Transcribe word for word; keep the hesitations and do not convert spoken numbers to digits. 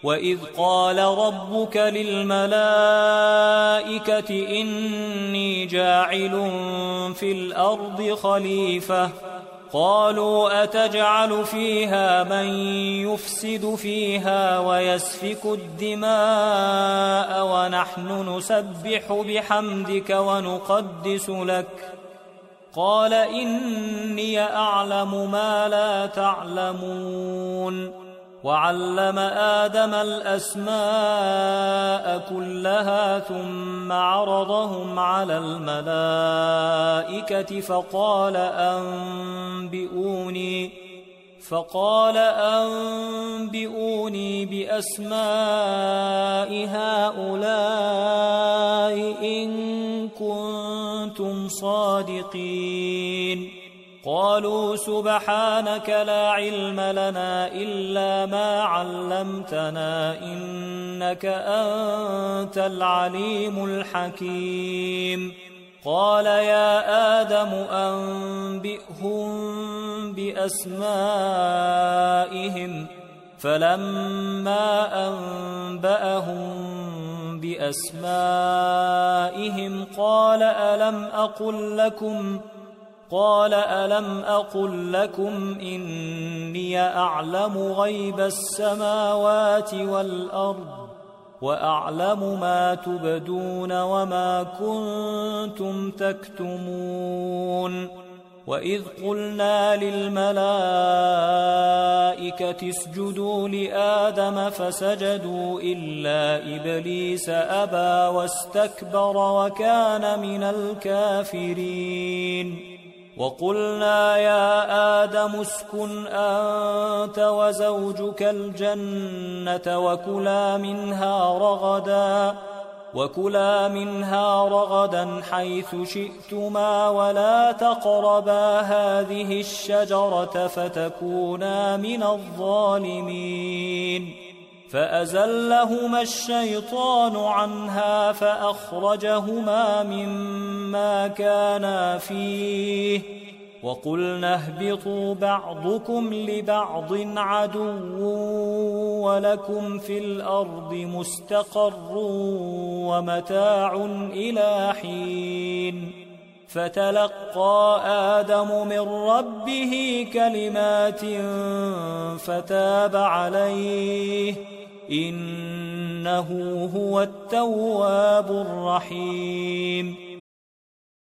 وإذ قال ربك للملائكة إني جاعل في الأرض خليفة قالوا أتجعل فيها من يفسد فيها ويسفك الدماء ونحن نسبح بحمدك ونقدس لك قال إني أعلم ما لا تعلمون وعلم آدم الأسماء كلها ثم عرضهم على الملائكة فقال أنبئوني فقال أنبئوني بأسماء هؤلاء إن كنتم صادقين قالوا سبحانك لا علم لنا إلا ما علمتنا إنك أنت العليم الحكيم قال يا آدم أنبئهم بأسمائهم فلما أنبأهم بأسمائهم قال ألم أقل لكم قال ألم أقل لكم إني أعلم غيب السماوات والأرض وأعلم ما تبدون وما كنتم تكتمون وإذ قلنا للملائكة اسجدوا لآدم فسجدوا إلا إبليس أبى واستكبر وكان من الكافرين وقلنا يا آدم اسكن أنت وزوجك الجنة وكلا منها رغدا وكلا منها رغدا حيث شئتما ولا تقربا هذه الشجرة فتكونا من الظالمين فأزلهما الشيطان عنها فأخرجهما مما كانا فيه وقلنا اهبطوا بعضكم لبعض عدو ولكم في الأرض مستقر ومتاع إلى حين فتلقى آدم من ربه كلمات فتاب عليه إنه هو التواب الرحيم